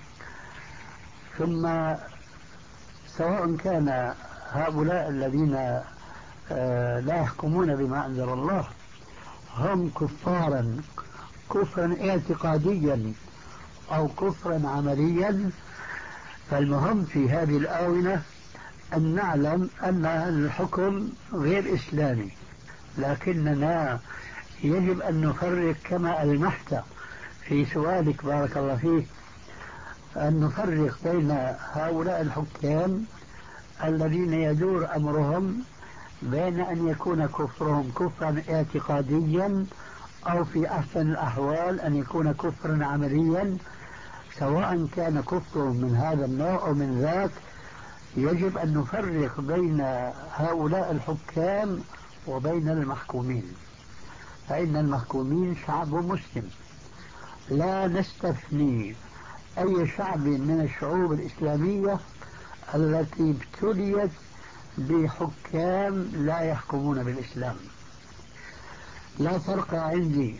ثم سواء كان هؤلاء الذين آه لا يحكمون بما أنزل الله هم كفارا كفرا اعتقاديا أو كفرا عمليا، فالمهم في هذه الآونة أن نعلم أن الحكم غير إسلامي، لكننا يجب أن نفرق كما ألمحت في سؤالك بارك الله فيك، أن نفرق بين هؤلاء الحكام الذين يدور أمرهم بين أن يكون كفرهم كفرا اعتقاديا أو في أحسن الأحوال أن يكون كفرا عمليا. سواء كان كفر من هذا النوع أو من ذاك يجب أن نفرق بين هؤلاء الحكام وبين المحكومين، فإن المحكومين شعب مسلم، لا نستثني أي شعب من الشعوب الإسلامية التي ابتليت بحكام لا يحكمون بالإسلام. لا فرق عندي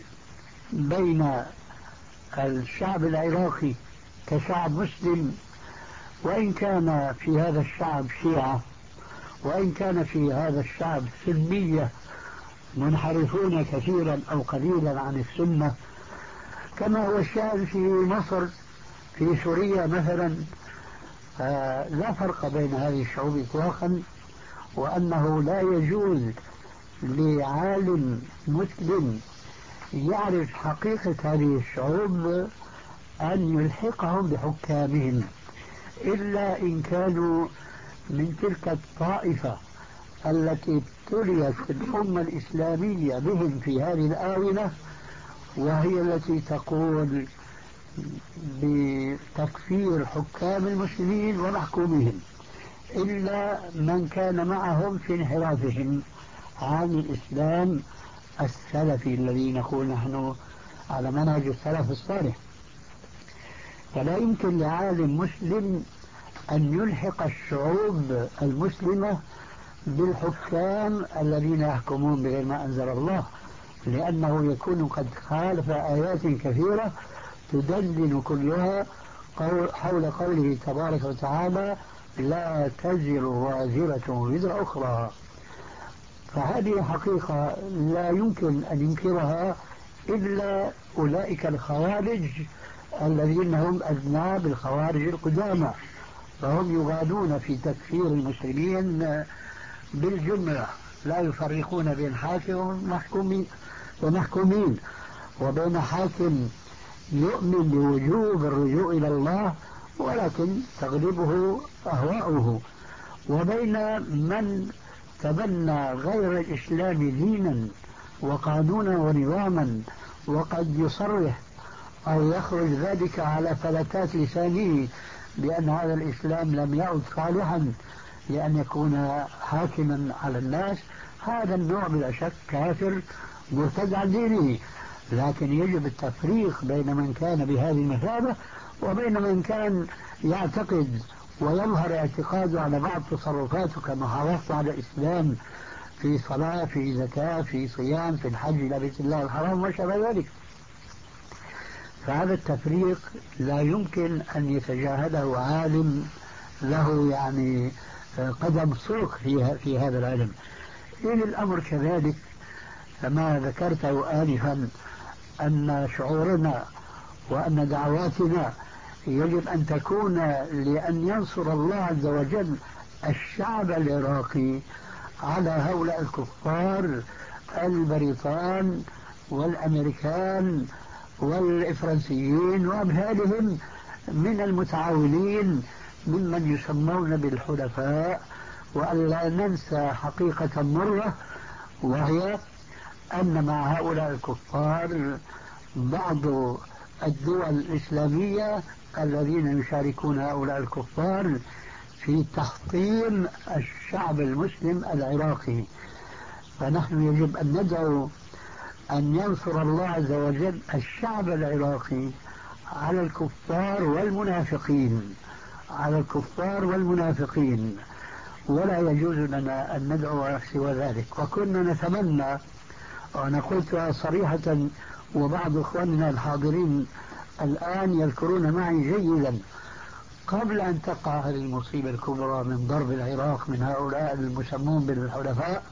بين الشعب العراقي كشعب مسلم وإن كان في هذا الشعب شيعة، وإن كان في هذا الشعب سنية منحرفون كثيرا أو قليلا عن السنة، كما هو الشأن في مصر، في سوريا مثلا. آه لا فرق بين هذه الشعوب إطلاقا، وأنه لا يجوز لعالم مسلم يعرف حقيقة هذه الشعوب أن يلحقهم بحكامهم، إلا إن كانوا من تلك الطائفة التي ابتليت الأمة الإسلامية بهم في هذه الآونة، وهي التي تقول بتكفير حكام المسلمين ومحكومهم، إلا من كان معهم في انحرافهم عن الإسلام السلفي الذي نقول نحن على منهج السلف الصالح. فلا يمكن لعالم مسلم أن يلحق الشعوب المسلمة بالحكام الذين يحكمون بغير ما أنزل الله، لأنه يكون قد خالف آيات كثيرة تدلل كلها حول قوله تبارك وتعالى: لا تزر وازرة وزر أخرى. فهذه حقيقة لا يمكن أن ينكرها إلا أولئك الخوارج الذين هم أذناب الخوارج القدامى، فهم يغالون في تكفير المسلمين بالجملة، لا يفرقون بين حاكم ومحكومين ومحكومين وبين حاكم يؤمن بوجوب الرجوع إلى الله ولكن تغلبه أهواؤه، وبين من تبنى غير الإسلام دينا وقانونا ونظاما، وقد يصرح أو يخرج ذلك على فلتات لسانه بأن هذا الإسلام لم يعد صالحا لأن يكون حاكما على الناس. هذا النوع بلا شك كافر مرتد عن دينه، لكن يجب التفريق بين من كان بهذه المثابة وبين من كان يعتقد ويظهر اعتقاده على بعض تصرفاته كمحافظة على الإسلام في صلاة، في زكاة، في صيام، في الحج إلى بيت الله الحرام وشابه ذلك. فهذا التفريق لا يمكن أن يتجاهله عالم له يعني قدم صدق في, في هذا العلم. إن الأمر كذلك كما ذكرته آنفا أن شعورنا وأن دعواتنا يجب أن تكون لأن ينصر الله عز وجل الشعب العراقي على هؤلاء الكفار البريطان والأمريكان والفرنسيين وأمثالهم من المتعاونين ممن يسمون بالحلفاء. وألا ننسى حقيقة مرة، وهي أن مع هؤلاء الكفار بعض الدول الإسلامية الذين يشاركون هؤلاء الكفار في تحطيم الشعب المسلم العراقي. فنحن يجب أن ندعو أن ينصر الله عز وجل الشعب العراقي على الكفار والمنافقين، على الكفار والمنافقين، ولا يجوز لنا أن ندعو سوى ذلك. وكنا نتمنى، وأنا قلتها صريحة وبعض إخواننا الحاضرين الآن يذكرون معي جيدا، قبل أن تقع هذه المصيبة الكبرى من ضرب العراق من هؤلاء المسمون بالحلفاء،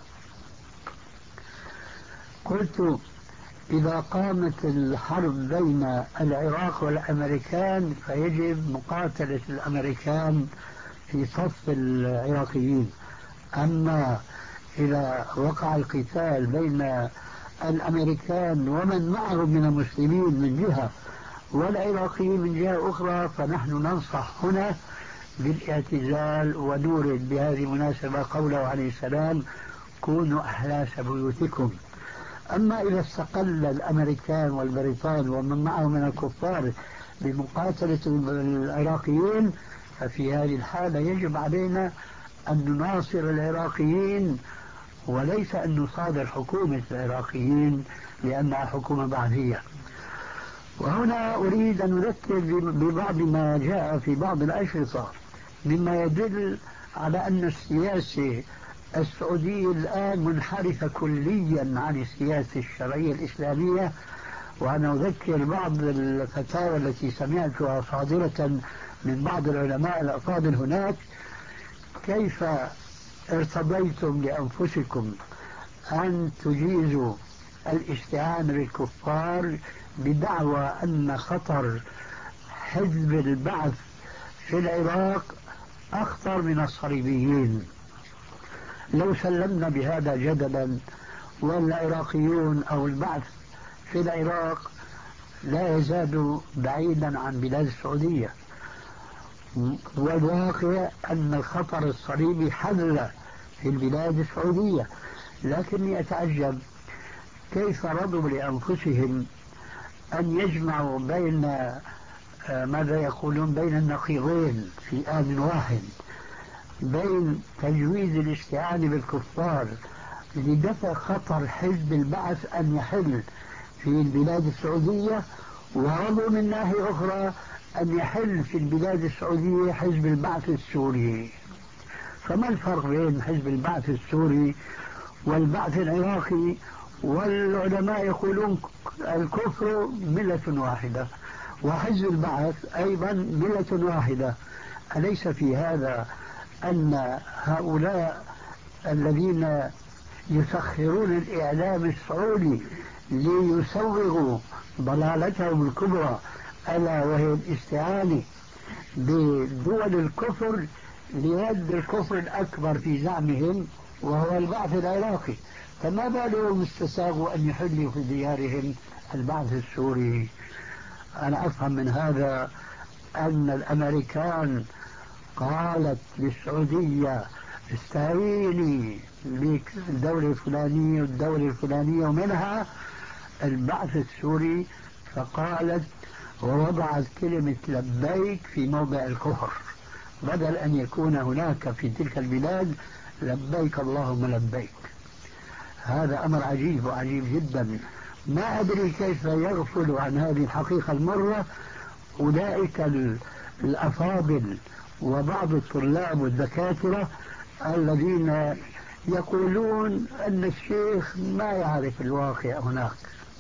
قلت إذا قامت الحرب بين العراق والأمريكان فيجب مقاتلة الأمريكان في صف العراقيين. أما إذا وقع القتال بين الأمريكان ومن معهم من المسلمين من جهة والعراقيين من جهة أخرى فنحن ننصح هنا بالاعتزال، ونورد بهذه المناسبة قوله عليه السلام: كونوا أحلاس بيوتكم. أما إذا استقل الأمريكان والبريطان ومن معهم من الكفار بمقاتلة العراقيين ففي هذه الحالة يجب علينا أن نناصر العراقيين وليس أن نصادر حكومة العراقيين لأنها حكومة بعثية. وهنا أريد أن أذكر ببعض ما جاء في بعض الأشرطة مما يدل على أن السياسة السعودية الآن منحرفة كليا عن السياسة الشرعية الإسلامية، وأنا أذكر بعض الفتاوى التي سمعتها صادرة من بعض العلماء الأفاضل هناك، كيف ارتضيتم لأنفسكم أن تجيزوا الاستعانة بالكفار بدعوى أن خطر حزب البعث في العراق أخطر من الصليبيين؟ لو سلمنا بهذا جدلا والعراقيون أو البعث في العراق لا يزال بعيدا عن بلاد السعودية، والواقع أن الخطر الصليبي حل في البلاد السعودية، لكني أتعجب كيف رضوا لأنفسهم أن يجمعوا بين ماذا يقولون بين النقيضين في آن واحد، بين تجويز الاستعانة بالكفار لدفع خطر حزب البعث أن يحل في البلاد السعودية، ورضوا من ناحية أخرى أن يحل في البلاد السعودية حزب البعث السوري. فما الفرق بين حزب البعث السوري والبعث العراقي؟ والعلماء يقولون الكفر ملة واحدة وحزب البعث أيضا ملة واحدة. أليس في هذا أن هؤلاء الذين يسخرون الإعلام السعودي ليسوغوا ضلالتهم الكبرى ألا وهي الاستعانة بدول الكفر لرد الكفر الأكبر في زعمهم وهو البعث العراقي، فما بالهم استساغوا أن يحلوا في ديارهم البعث السوري؟ أنا أفهم من هذا أن الأمريكان قالت للسعودية استعيني بالدولة الفلانية والدولة الفلانية ومنها البعث السوري، فقالت ووضعت كلمة لبيك في موضع الكفر، بدل أن يكون هناك في تلك البلاد لبيك اللهم لبيك. هذا أمر عجيب وعجيب جدا، ما أدري كيف يغفل عن هذه الحقيقة المرة أولئك الأفاضل وبعض الطلاب والدكاترة الذين يقولون أن الشيخ ما يعرف الواقع هناك.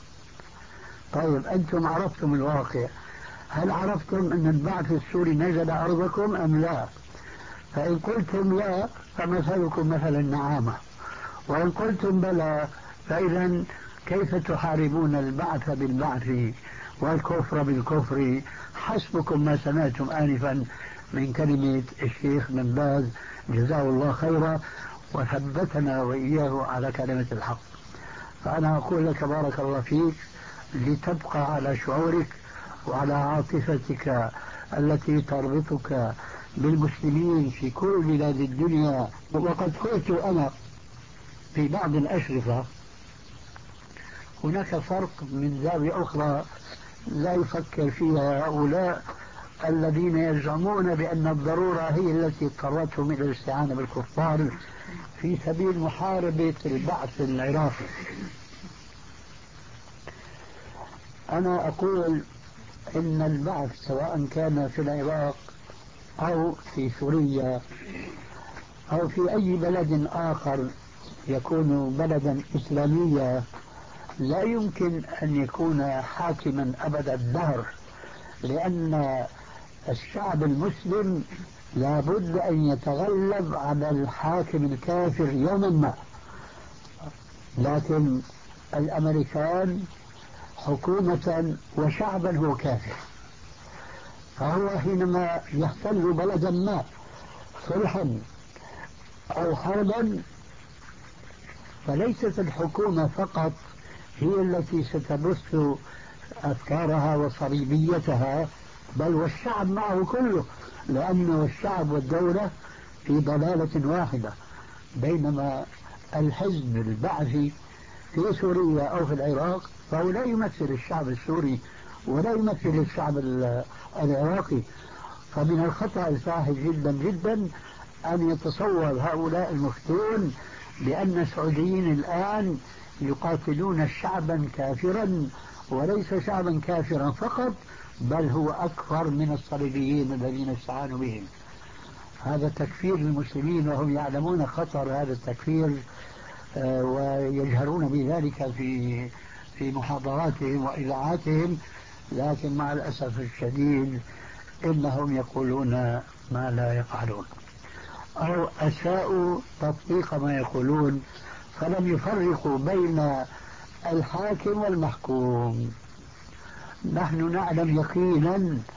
طيب أنتم عرفتم الواقع، هل عرفتم أن البعث السوري نزل أرضكم أم لا؟ فإن قلتم لا فمثلكم مثل النعامة، وإن قلتم بلى فإذا كيف تحاربون البعث بالبعث والكفر بالكفر؟ حسبكم ما سمعتم آنفا من كلمة الشيخ بن باز جزاه الله خيرا وثبتنا وإياه على كلمة الحق. فأنا أقول لك بارك الله فيك لتبقى على شعورك وعلى عاطفتك التي تربطك بالمسلمين في كل بلاد الدنيا. وقد قلت أنا في بعض الأشرطة هناك فرق من زاوية أخرى لا يفكر فيها هؤلاء الذين يزعمون بأن الضرورة هي التي اضطرتهم إلى الاستعانة بالكفار في سبيل محاربة البعث العراقي. أنا أقول إن البعث سواء كان في العراق أو في سوريا أو في أي بلد آخر يكون بلدا إسلاميا لا يمكن أن يكون حاكما أبد الدهر، لأن الشعب المسلم لابد أن يتغلب على الحاكم الكافر يوما ما. لكن الأمريكان حكومة وشعبا هو كافر، فهو حينما يحتل بلدا ما صلحا أو حربا فليست الحكومة فقط هي التي ستبث أفكارها وصليبيتها، بل والشعب معه كله، لأنه الشعب والدولة في ضلالة واحدة. بينما الحزب البعثي في سوريا أو في العراق فهو لا يمثل الشعب السوري ولا يمثل الشعب العراقي. فمن الخطأ الفاحش جدا جدا أن يتصور هؤلاء المفتون بأن السعوديين الآن يقاتلون شعبا كافرا، وليس شعبا كافرا فقط بل هو أكثر من الصليبيين الذين استعانوا بهم. هذا تكفير المسلمين وهم يعلمون خطر هذا التكفير، آه ويجهرون بذلك في في محاضراتهم وإذاعاتهم، لكن مع الأسف الشديد إنهم يقولون ما لا يفعلون، أو أساءوا تطبيق ما يقولون، فلم يفرقوا بين الحاكم والمحكوم. نحن نعلم يقينا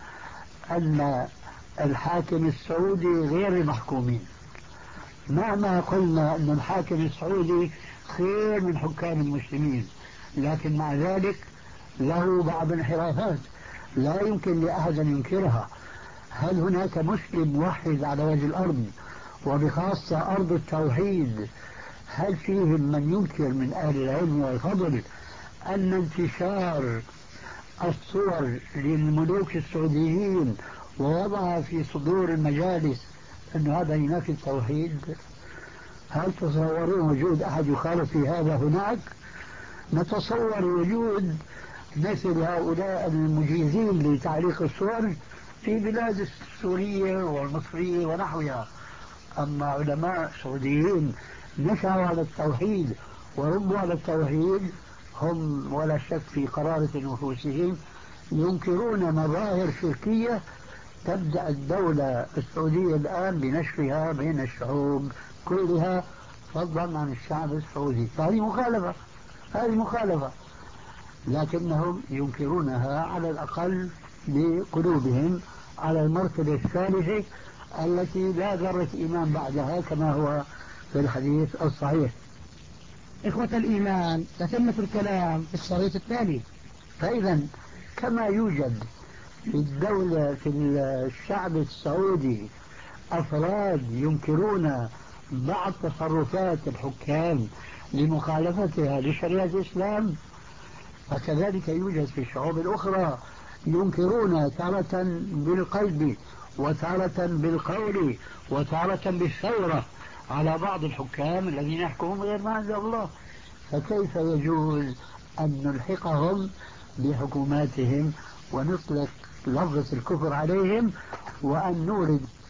أن الحاكم السعودي غير المحكومين، مهما قلنا أن الحاكم السعودي خير من حكام المسلمين، لكن مع ذلك له بعض الانحرافات لا يمكن لأحد أن ينكرها. هل هناك مسلم موحد على وجه الأرض، وبخاصة أرض التوحيد، هل فيهم من ينكر من أهل العلم والفضل أن انتشار الصور للملوك السعوديين ووضعها في صدور المجالس أن هذا ينافي التوحيد؟ هل تصورون وجود أحد يخالف في هذا هناك؟ نتصور وجود مثل هؤلاء المجيزين لتعليق الصور في بلاد السورية والمصرية ونحوها، أما علماء سعوديين نشأوا على التوحيد وربوا على التوحيد هم ولا شك في قرارة نفوسهم ينكرون مظاهر شركية تبدأ الدولة السعودية الآن بنشرها بين الشعوب كلها فضلا عن الشعب السعودي. فهذه مخالفة، هذه مخالفة، لكنهم ينكرونها على الأقل بقلوبهم على المرتبة الثالثة التي لا ذرة إيمان بعدها كما هو في الحديث الصحيح. إخوة الإيمان، تتمة الكلام في الشريط التالي. فإذا كما يوجد في الدولة في الشعب السعودي أفراد ينكرون بعض تصرفات الحكام لمخالفتها لشريعة الإسلام، فكذلك يوجد في الشعوب الأخرى ينكرون تارة بالقلب وتارة بالقول وتارة بالثورة على بعض الحكام الذين يحكمون غير ما أنزل الله. فكيف يجوز أن نلحقهم بحكوماتهم ونطلق لفظة الكفر عليهم وأن نورد